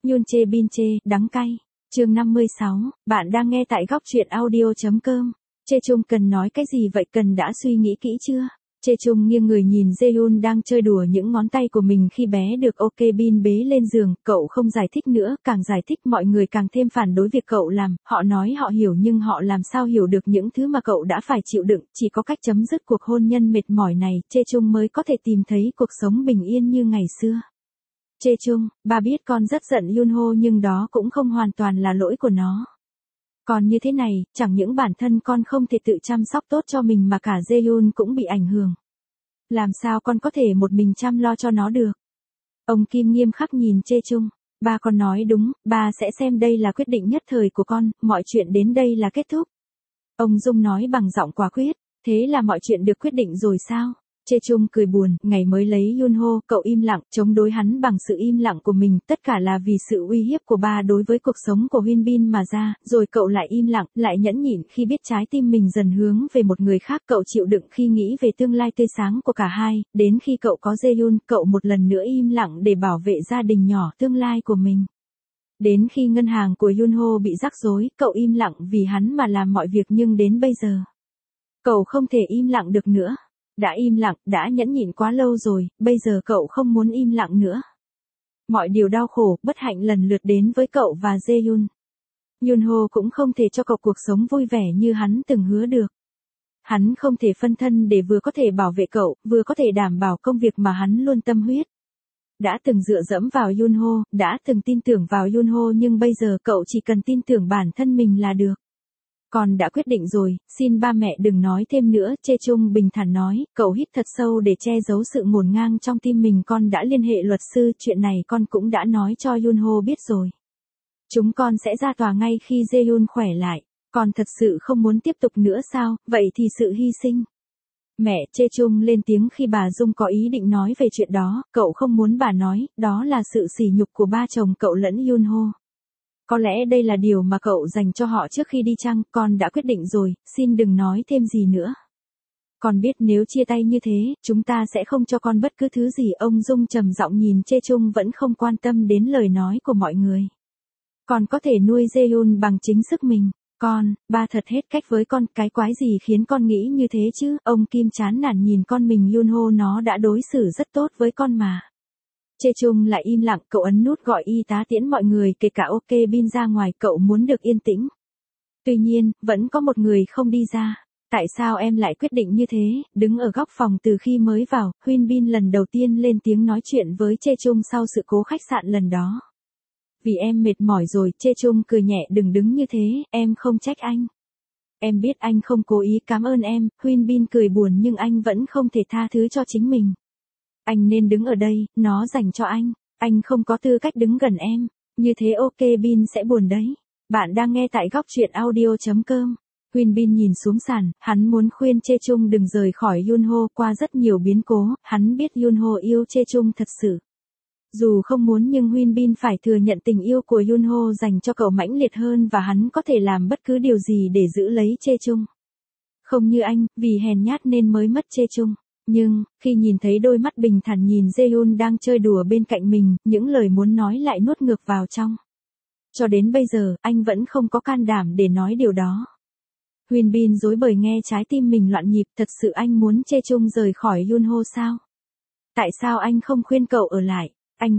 Yun chê bin chê, đắng cay. Chương 56, bạn đang nghe tại góc truyện audio.com. Chê Chung cần nói cái gì vậy, cần đã suy nghĩ kỹ chưa? Chê Chung nghiêng người nhìn Jaehyun đang chơi đùa những ngón tay của mình khi bé được Ok Bin bế lên giường, cậu không giải thích nữa, càng giải thích mọi người càng thêm phản đối việc cậu làm, họ nói họ hiểu nhưng họ làm sao hiểu được những thứ mà cậu đã phải chịu đựng, chỉ có cách chấm dứt cuộc hôn nhân mệt mỏi này, Chê Chung mới có thể tìm thấy cuộc sống bình yên như ngày xưa. Chê Chung, bà biết con rất giận Yunho nhưng đó cũng không hoàn toàn là lỗi của nó. Còn như thế này, chẳng những bản thân con không thể tự chăm sóc tốt cho mình mà cả Jaehyun cũng bị ảnh hưởng. Làm sao con có thể một mình chăm lo cho nó được? Ông Kim nghiêm khắc nhìn Chê Chung. Ba con nói đúng, ba sẽ xem đây là quyết định nhất thời của con, mọi chuyện đến đây là kết thúc. Ông Dung nói bằng giọng quả quyết, thế là mọi chuyện được quyết định rồi sao? Chê Chung cười buồn, ngày mới lấy Yunho, cậu im lặng, chống đối hắn bằng sự im lặng của mình, tất cả là vì sự uy hiếp của ba đối với cuộc sống của Hyun Bin mà ra, rồi cậu lại im lặng, lại nhẫn nhịn khi biết trái tim mình dần hướng về một người khác, cậu chịu đựng khi nghĩ về tương lai tươi sáng của cả hai, đến khi cậu có Jaehyun, cậu một lần nữa im lặng để bảo vệ gia đình nhỏ tương lai của mình. Đến khi ngân hàng của Yunho bị rắc rối, cậu im lặng vì hắn mà làm mọi việc nhưng đến bây giờ, cậu không thể im lặng được nữa. Đã im lặng, đã nhẫn nhịn quá lâu rồi, bây giờ cậu không muốn im lặng nữa. Mọi điều đau khổ, bất hạnh lần lượt đến với cậu và Jaehyun. Yunho cũng không thể cho cậu cuộc sống vui vẻ như hắn từng hứa được. Hắn không thể phân thân để vừa có thể bảo vệ cậu, vừa có thể đảm bảo công việc mà hắn luôn tâm huyết. Đã từng dựa dẫm vào Yunho, đã từng tin tưởng vào Yunho nhưng bây giờ cậu chỉ cần tin tưởng bản thân mình là được. Con đã quyết định rồi, xin ba mẹ đừng nói thêm nữa, Chê Chung bình thản nói, cậu hít thật sâu để che giấu sự ngổn ngang trong tim mình, con đã liên hệ luật sư, chuyện này con cũng đã nói cho Yunho biết rồi. Chúng con sẽ ra tòa ngay khi Jaehyun khỏe lại, con thật sự không muốn tiếp tục nữa sao, vậy thì sự hy sinh. Mẹ, Chê Chung lên tiếng khi bà Dung có ý định nói về chuyện đó, cậu không muốn bà nói, đó là sự sỉ nhục của ba chồng cậu lẫn Yunho. Có lẽ đây là điều mà cậu dành cho họ trước khi đi chăng, con đã quyết định rồi, xin đừng nói thêm gì nữa. Con biết nếu chia tay như thế, chúng ta sẽ không cho con bất cứ thứ gì, ông Dung trầm giọng nhìn Chê Chung vẫn không quan tâm đến lời nói của mọi người. Con có thể nuôi Jaehyun bằng chính sức mình, ba thật hết cách với con, cái quái gì khiến con nghĩ như thế chứ, ông Kim chán nản nhìn con mình Yunho, nó đã đối xử rất tốt với con mà. Chê Chung lại im lặng, cậu ấn nút gọi y tá tiễn mọi người kể cả Ok Bin ra ngoài, cậu muốn được yên tĩnh. Tuy nhiên, vẫn có một người không đi ra. Tại sao em lại quyết định như thế? Đứng ở góc phòng từ khi mới vào, Hyun Bin lần đầu tiên lên tiếng nói chuyện với Chê Chung sau sự cố khách sạn lần đó. Vì em mệt mỏi rồi, Chê Chung cười nhẹ, đừng đứng như thế, em không trách anh. Em biết anh không cố ý, cảm ơn em, Hyun Bin cười buồn nhưng anh vẫn không thể tha thứ cho chính mình. Anh nên đứng ở đây, nó dành cho anh không có tư cách đứng gần em, như thế Ok Bin sẽ buồn đấy. Bạn đang nghe tại góc truyện audio.com. Hyun Bin nhìn xuống sàn, hắn muốn khuyên Chê Chung đừng rời khỏi Yunho, qua rất nhiều biến cố, hắn biết Yunho yêu Chê Chung thật sự. Dù không muốn nhưng Hyun Bin phải thừa nhận tình yêu của Yunho dành cho cậu mãnh liệt hơn và hắn có thể làm bất cứ điều gì để giữ lấy Chê Chung. Không như anh, vì hèn nhát nên mới mất Chê Chung. Nhưng, khi nhìn thấy đôi mắt bình thản nhìn Jaehyun đang chơi đùa bên cạnh mình, những lời muốn nói lại nuốt ngược vào trong. Cho đến bây giờ, anh vẫn không có can đảm để nói điều đó. Hyun Bin rối bời nghe trái tim mình loạn nhịp, thật sự anh muốn Chê Chung rời khỏi Yunho sao? Tại sao anh không khuyên cậu ở lại?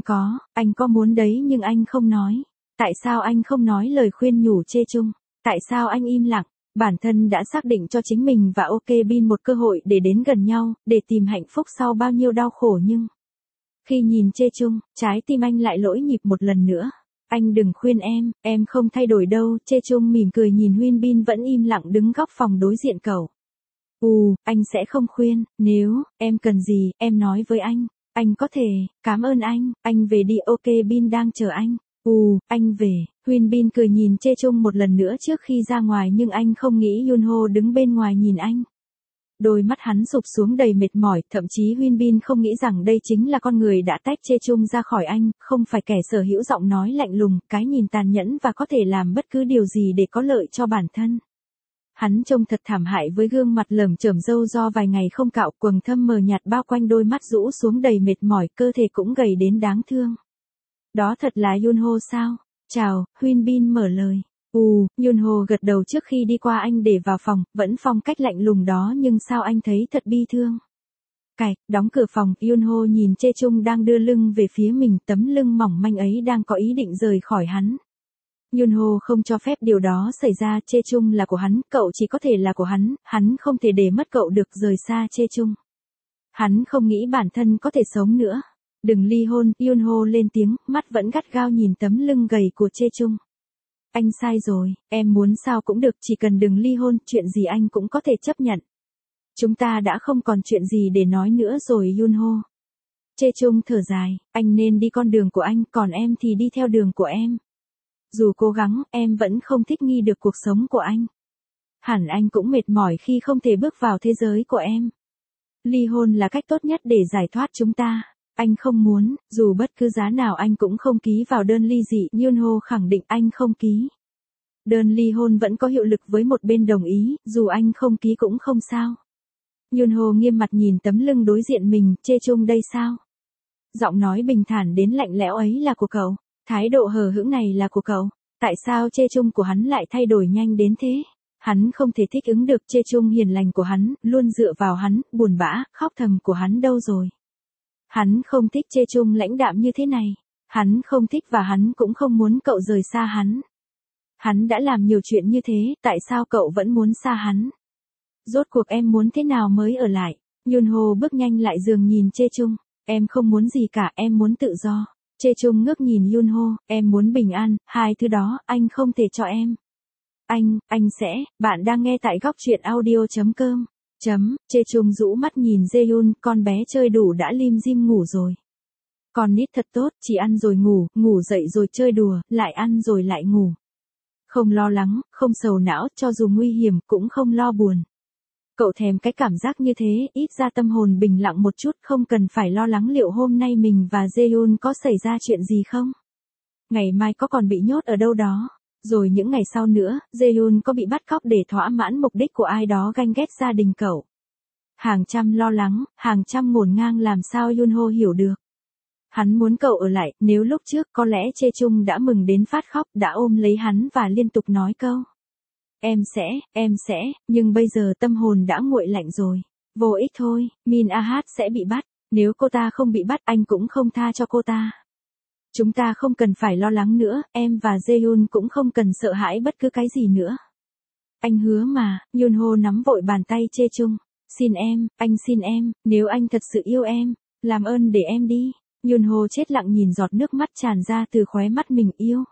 Anh có muốn đấy nhưng anh không nói. Tại sao anh không nói lời khuyên nhủ Chê Chung? Tại sao anh im lặng? Bản thân đã xác định cho chính mình và Ok Bin một cơ hội để đến gần nhau, để tìm hạnh phúc sau bao nhiêu đau khổ nhưng... Khi nhìn Chê Chung, trái tim anh lại lỗi nhịp một lần nữa. Anh đừng khuyên em không thay đổi đâu, Chê Chung mỉm cười nhìn Hyun Bin vẫn im lặng đứng góc phòng đối diện cậu. Anh sẽ không khuyên, nếu em cần gì, em nói với anh có thể, cảm ơn anh về đi, Ok Bin đang chờ anh. Anh về, Hyun Bin cười nhìn Chê Chung một lần nữa trước khi ra ngoài nhưng anh không nghĩ Yunho đứng bên ngoài nhìn anh. Đôi mắt hắn sụp xuống đầy mệt mỏi, thậm chí Hyun Bin không nghĩ rằng đây chính là con người đã tách Chê Chung ra khỏi anh, không phải kẻ sở hữu giọng nói lạnh lùng, cái nhìn tàn nhẫn và có thể làm bất cứ điều gì để có lợi cho bản thân. Hắn trông thật thảm hại với gương mặt lởm chởm râu do vài ngày không cạo, quầng thâm mờ nhạt bao quanh đôi mắt rũ xuống đầy mệt mỏi, cơ thể cũng gầy đến đáng thương. Đó thật là Yunho sao? Chào, Huyên Bin mở lời. Yunho gật đầu trước khi đi qua anh để vào phòng, vẫn phong cách lạnh lùng đó nhưng sao anh thấy thật bi thương. Đóng cửa phòng, Yunho nhìn Chê Chung đang đưa lưng về phía mình, tấm lưng mỏng manh ấy đang có ý định rời khỏi hắn. Yunho không cho phép điều đó xảy ra, Chê Chung là của hắn, cậu chỉ có thể là của hắn không thể để mất cậu được, rời xa Chê Chung. Hắn không nghĩ bản thân có thể sống nữa. Đừng ly hôn, Yunho lên tiếng, mắt vẫn gắt gao nhìn tấm lưng gầy của Chê Chung. Anh sai rồi, em muốn sao cũng được, chỉ cần đừng ly hôn, chuyện gì anh cũng có thể chấp nhận. Chúng ta đã không còn chuyện gì để nói nữa rồi Yunho. Chê Chung thở dài, anh nên đi con đường của anh, còn em thì đi theo đường của em. Dù cố gắng, em vẫn không thích nghi được cuộc sống của anh. Hẳn anh cũng mệt mỏi khi không thể bước vào thế giới của em. Ly hôn là cách tốt nhất để giải thoát chúng ta. Anh không muốn, dù bất cứ giá nào anh cũng không ký vào đơn ly dị, Yunho khẳng định anh không ký. Đơn ly hôn vẫn có hiệu lực với một bên đồng ý, dù anh không ký cũng không sao. Yunho nghiêm mặt nhìn tấm lưng đối diện mình, Chê Chung đây sao? Giọng nói bình thản đến lạnh lẽo ấy là của cậu, thái độ hờ hững này là của cậu, tại sao Chê Chung của hắn lại thay đổi nhanh đến thế? Hắn không thể thích ứng được Chê Chung hiền lành của hắn, luôn dựa vào hắn, buồn bã, khóc thầm của hắn đâu rồi? Hắn không thích Chê Chung lãnh đạm như thế này, hắn không thích và hắn cũng không muốn cậu rời xa hắn. Hắn đã làm nhiều chuyện như thế, tại sao cậu vẫn muốn xa hắn? Rốt cuộc em muốn thế nào mới ở lại? Yunho bước nhanh lại giường nhìn Chê Chung. Em không muốn gì cả, em muốn tự do. Chê Chung ngước nhìn Yunho, em muốn bình an, hai thứ đó, anh không thể cho em. Anh sẽ, bạn đang nghe tại góc truyện audio.com. Chê Chung rũ mắt nhìn Jaehyun, con bé chơi đủ đã lim dim ngủ rồi. Con nít thật tốt, chỉ ăn rồi ngủ, ngủ dậy rồi chơi đùa, lại ăn rồi lại ngủ. Không lo lắng, không sầu não, cho dù nguy hiểm, cũng không lo buồn. Cậu thèm cái cảm giác như thế, ít ra tâm hồn bình lặng một chút, không cần phải lo lắng liệu hôm nay mình và Jaehyun có xảy ra chuyện gì không. Ngày mai có còn bị nhốt ở đâu đó. Rồi những ngày sau nữa, Jaehyun có bị bắt cóc để thỏa mãn mục đích của ai đó ganh ghét gia đình cậu. Hàng trăm lo lắng, hàng trăm ngổn ngang làm sao Yunho hiểu được. Hắn muốn cậu ở lại, nếu lúc trước có lẽ Chê Chung đã mừng đến phát khóc, đã ôm lấy hắn và liên tục nói câu. Em sẽ, nhưng bây giờ tâm hồn đã nguội lạnh rồi. Vô ích thôi, Min Ahat sẽ bị bắt, nếu cô ta không bị bắt anh cũng không tha cho cô ta. Chúng ta không cần phải lo lắng nữa, em và Jaehyun cũng không cần sợ hãi bất cứ cái gì nữa. Anh hứa mà, Yunho nắm vội bàn tay Chê Chung. Xin em, anh xin em, nếu anh thật sự yêu em, làm ơn để em đi. Yunho chết lặng nhìn giọt nước mắt tràn ra từ khóe mắt mình.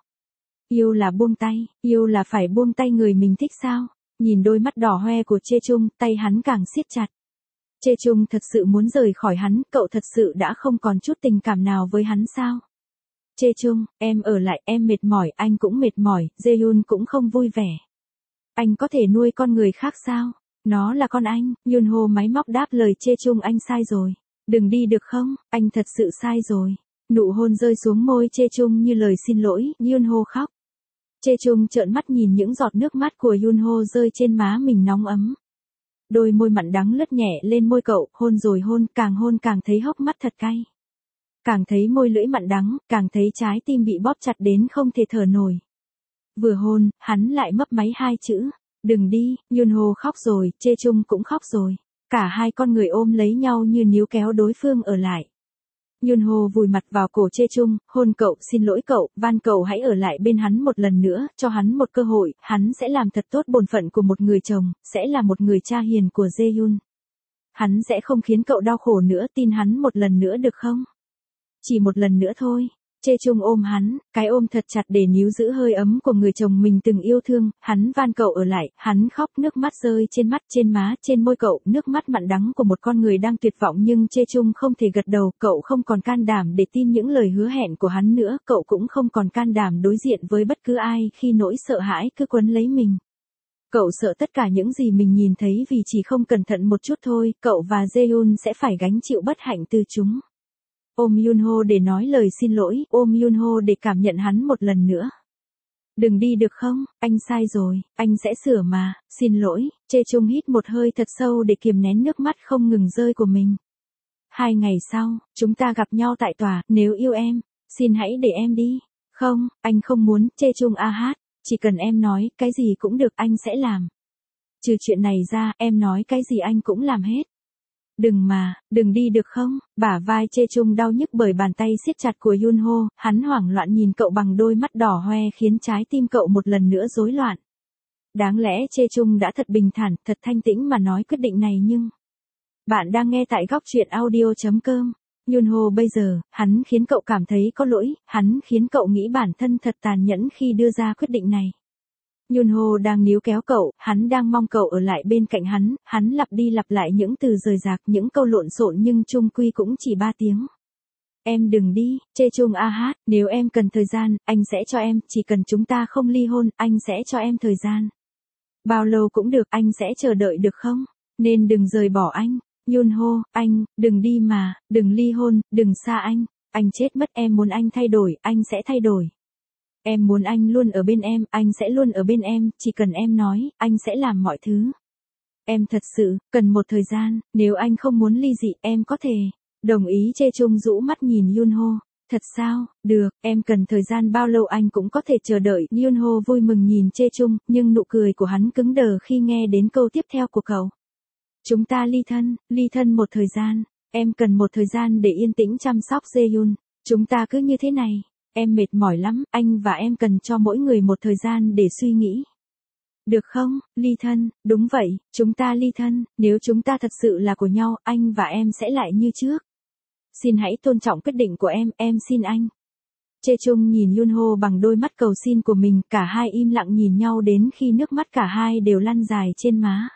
Yêu là buông tay, yêu là phải buông tay người mình thích sao? Nhìn đôi mắt đỏ hoe của Chê Chung, tay hắn càng siết chặt. Chê Chung thật sự muốn rời khỏi hắn, cậu thật sự đã không còn chút tình cảm nào với hắn sao? Chê Chung, em ở lại, em mệt mỏi, anh cũng mệt mỏi, Jaehyun cũng không vui vẻ. Anh có thể nuôi con người khác sao? Nó là con anh, Yunho máy móc đáp lời Chê Chung, anh sai rồi. Đừng đi được không, anh thật sự sai rồi. Nụ hôn rơi xuống môi Chê Chung như lời xin lỗi, Yunho khóc. Chê Chung trợn mắt nhìn những giọt nước mắt của Yunho rơi trên má mình nóng ấm. Đôi môi mặn đắng lướt nhẹ lên môi cậu, hôn rồi hôn càng thấy hốc mắt thật cay. Càng thấy môi lưỡi mặn đắng, càng thấy trái tim bị bóp chặt đến không thể thở nổi. Vừa hôn, hắn lại mấp máy hai chữ. Đừng đi, Yunho khóc rồi, Chê Chung cũng khóc rồi. Cả hai con người ôm lấy nhau như níu kéo đối phương ở lại. Yunho vùi mặt vào cổ Chê Chung, hôn cậu, xin lỗi cậu, van cậu hãy ở lại bên hắn một lần nữa, cho hắn một cơ hội, hắn sẽ làm thật tốt bổn phận của một người chồng, sẽ là một người cha hiền của Jaehyun. Hắn sẽ không khiến cậu đau khổ nữa, tin hắn một lần nữa được không? Chỉ một lần nữa thôi. Chê Chung ôm hắn, cái ôm thật chặt để níu giữ hơi ấm của người chồng mình từng yêu thương, hắn van cậu ở lại, hắn khóc, nước mắt rơi trên mắt, trên má, trên môi cậu, nước mắt mặn đắng của một con người đang tuyệt vọng nhưng Chê Chung không thể gật đầu, cậu không còn can đảm để tin những lời hứa hẹn của hắn nữa, cậu cũng không còn can đảm đối diện với bất cứ ai khi nỗi sợ hãi cứ quấn lấy mình. Cậu sợ tất cả những gì mình nhìn thấy vì chỉ không cẩn thận một chút thôi, cậu và Jaehyun sẽ phải gánh chịu bất hạnh từ chúng. Ôm Yunho để nói lời xin lỗi, ôm Yunho để cảm nhận hắn một lần nữa. Đừng đi được không, anh sai rồi, anh sẽ sửa mà, xin lỗi. Chê Chung hít một hơi thật sâu để kiềm nén nước mắt không ngừng rơi của mình. 2 ngày sau, chúng ta gặp nhau tại tòa, nếu yêu em, Xin hãy để em đi. Không, anh không muốn, Chê Chung a hát. Chỉ cần em nói, cái gì cũng được anh sẽ làm. Trừ chuyện này ra, em nói cái gì anh cũng làm hết. Đừng đi được không? Bả vai Chê Chung đau nhức bởi bàn tay siết chặt của Yunho, hắn hoảng loạn nhìn cậu bằng đôi mắt đỏ hoe khiến trái tim cậu một lần nữa rối loạn. Đáng lẽ Chê Chung đã thật bình thản, thật thanh tĩnh mà nói quyết định này nhưng... Bạn đang nghe tại góc truyện audio.com. Yunho bây giờ, hắn khiến cậu cảm thấy có lỗi, hắn khiến cậu nghĩ bản thân thật tàn nhẫn khi đưa ra quyết định này. Yunho đang níu kéo cậu, hắn đang mong cậu ở lại bên cạnh hắn lặp đi lặp lại những từ rời rạc, những câu lộn xộn nhưng chung quy cũng chỉ 3 tiếng. Em đừng đi, Chê Chung a hát, nếu em cần thời gian, anh sẽ cho em, chỉ cần chúng ta không ly hôn, anh sẽ cho em thời gian. Bao lâu cũng được, anh sẽ chờ đợi được không? Nên đừng rời bỏ anh. Yunho, anh, đừng đi mà, đừng ly hôn, đừng xa anh chết mất, em muốn anh thay đổi, anh sẽ thay đổi. Em muốn anh luôn ở bên em, anh sẽ luôn ở bên em, chỉ cần em nói, anh sẽ làm mọi thứ. Em thật sự, cần một thời gian, nếu anh không muốn ly dị, em có thể. Đồng ý. Chê Chung rũ mắt nhìn Yunho. Thật sao, được, em cần thời gian bao lâu anh cũng có thể chờ đợi. Yunho vui mừng nhìn Chê Chung, nhưng nụ cười của hắn cứng đờ khi nghe đến câu tiếp theo của cậu. Chúng ta ly thân một thời gian, em cần một thời gian để yên tĩnh chăm sóc Jaehyun. Chúng ta cứ như thế này, em mệt mỏi lắm, anh và em cần cho mỗi người một thời gian để suy nghĩ. Được không, ly thân, đúng vậy, chúng ta ly thân, nếu chúng ta thật sự là của nhau, anh và em sẽ lại như trước. Xin hãy tôn trọng quyết định của em xin anh. Chê Chung nhìn Yunho bằng đôi mắt cầu xin của mình, cả hai im lặng nhìn nhau đến khi nước mắt cả hai đều lăn dài trên má.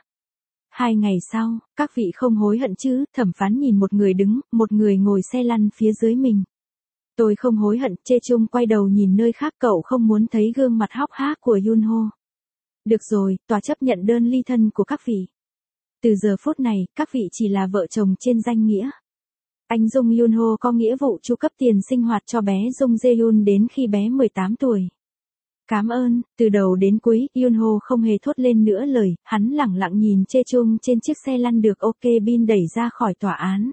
2 ngày sau, các vị không hối hận chứ? Thẩm phán nhìn một người đứng, một người ngồi xe lăn phía dưới mình. Tôi không hối hận. Chê Chung quay đầu nhìn nơi khác, cậu không muốn thấy gương mặt hốc hác của Yunho. Được rồi, tòa chấp nhận đơn ly thân của các vị. Từ giờ phút này, các vị chỉ là vợ chồng trên danh nghĩa. Anh Jung Yunho có nghĩa vụ chu cấp tiền sinh hoạt cho bé Jung Jaehyun đến khi bé 18 tuổi. Cảm ơn. Từ đầu đến cuối, Yunho không hề thốt lên nữa lời, hắn lẳng lặng nhìn Chê Chung trên chiếc xe lăn được OK Bin đẩy ra khỏi tòa án.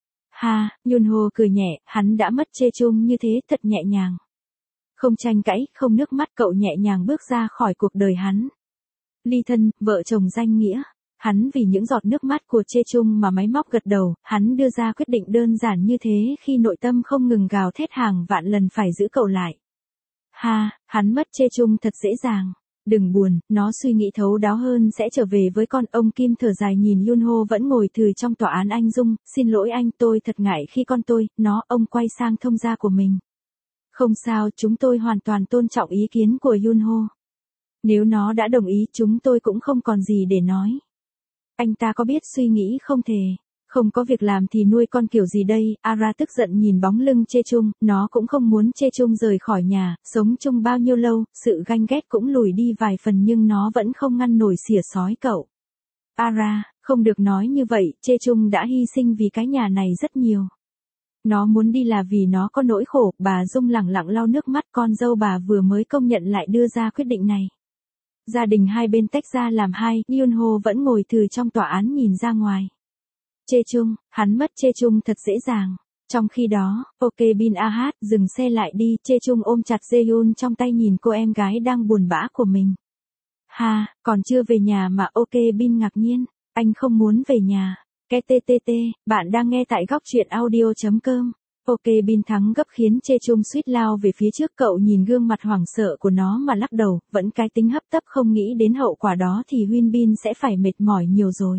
Ha, Yunho cười nhẹ, hắn đã mất Chê Chung như thế thật nhẹ nhàng. Không tranh cãi, không nước mắt, cậu nhẹ nhàng bước ra khỏi cuộc đời hắn. Ly thân, vợ chồng danh nghĩa. Hắn vì những giọt nước mắt của Chê Chung mà máy móc gật đầu, hắn đưa ra quyết định đơn giản như thế khi nội tâm không ngừng gào thét hàng vạn lần phải giữ cậu lại. Ha, hắn mất Chê Chung thật dễ dàng. Đừng buồn, nó suy nghĩ thấu đáo hơn sẽ trở về với con. Ông Kim thở dài nhìn Yunho vẫn ngồi thừ trong tòa án. Anh Jung, xin lỗi anh, tôi thật ngại khi con tôi, ông quay sang thông gia của mình. Không sao, chúng tôi hoàn toàn tôn trọng ý kiến của Yunho. Nếu nó đã đồng ý, chúng tôi cũng không còn gì để nói. Anh ta có biết suy nghĩ không thể. Không có việc làm thì nuôi con kiểu gì đây? Ara tức giận nhìn bóng lưng Chê Chung, nó cũng không muốn Chê Chung rời khỏi nhà, sống chung bao nhiêu lâu, sự ganh ghét cũng lùi đi vài phần nhưng nó vẫn không ngăn nổi xỉa xói cậu. Ara, không được nói như vậy, Chê Chung đã hy sinh vì cái nhà này rất nhiều. Nó muốn đi là vì nó có nỗi khổ. Bà Dung lẳng lặng lau nước mắt, con dâu bà vừa mới công nhận lại đưa ra quyết định này. Gia đình hai bên tách ra làm hai, Yunho vẫn ngồi thừ trong tòa án nhìn ra ngoài. Chê Chung, hắn mất Chê Chung thật dễ dàng. Trong khi đó, OK Bin a hát dừng xe lại đi, Chê Chung ôm chặt Jaehyun trong tay nhìn cô em gái đang buồn bã của mình. Ha, còn chưa về nhà mà? OK Bin ngạc nhiên, anh không muốn về nhà. Cái TTT, bạn đang nghe tại góc truyện audio.com. OK Bin thắng gấp khiến Chê Chung suýt lao về phía trước, cậu nhìn gương mặt hoảng sợ của nó mà lắc đầu, vẫn cái tính hấp tấp không nghĩ đến hậu quả đó thì Huyên Bin sẽ phải mệt mỏi nhiều rồi.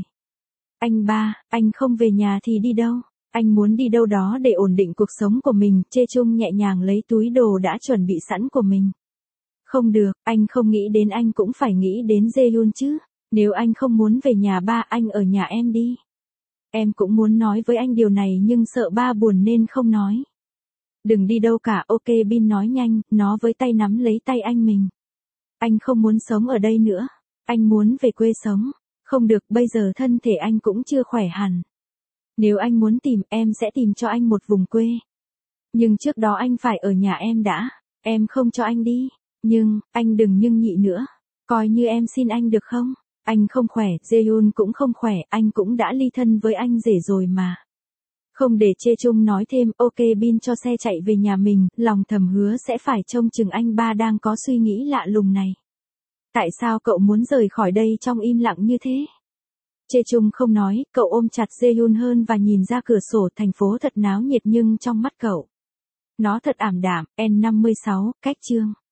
Anh ba, anh không về nhà thì đi đâu? Anh muốn đi đâu đó để ổn định cuộc sống của mình. Chê Chung nhẹ nhàng lấy túi đồ đã chuẩn bị sẵn của mình. Không được, anh không nghĩ đến anh cũng phải nghĩ đến Jaehyun chứ. Nếu anh không muốn về nhà ba, anh ở nhà em đi. Em cũng muốn nói với anh điều này nhưng sợ ba buồn nên không nói. Đừng đi đâu cả. OK Bin nói nhanh, nó với tay nắm lấy tay anh mình. Anh không muốn sống ở đây nữa. Anh muốn về quê sống. Không được, bây giờ thân thể anh cũng chưa khỏe hẳn. Nếu anh muốn tìm, em sẽ tìm cho anh một vùng quê. Nhưng trước đó anh phải ở nhà em đã. Em không cho anh đi. Nhưng, anh đừng nhưng nhị nữa. Coi như em xin anh được không? Anh không khỏe, Jaehyun cũng không khỏe, anh cũng đã ly thân với anh rể rồi mà. Không để Chejung nói thêm, ok Bin cho xe chạy về nhà mình, lòng thầm hứa sẽ phải trông chừng anh ba đang có suy nghĩ lạ lùng này. Tại sao cậu muốn rời khỏi đây trong im lặng như thế? Chejung không nói, cậu ôm chặt Jaehyun hơn và nhìn ra cửa sổ. Thành phố thật náo nhiệt nhưng trong mắt cậu, nó thật ảm đạm. N56, cách chương.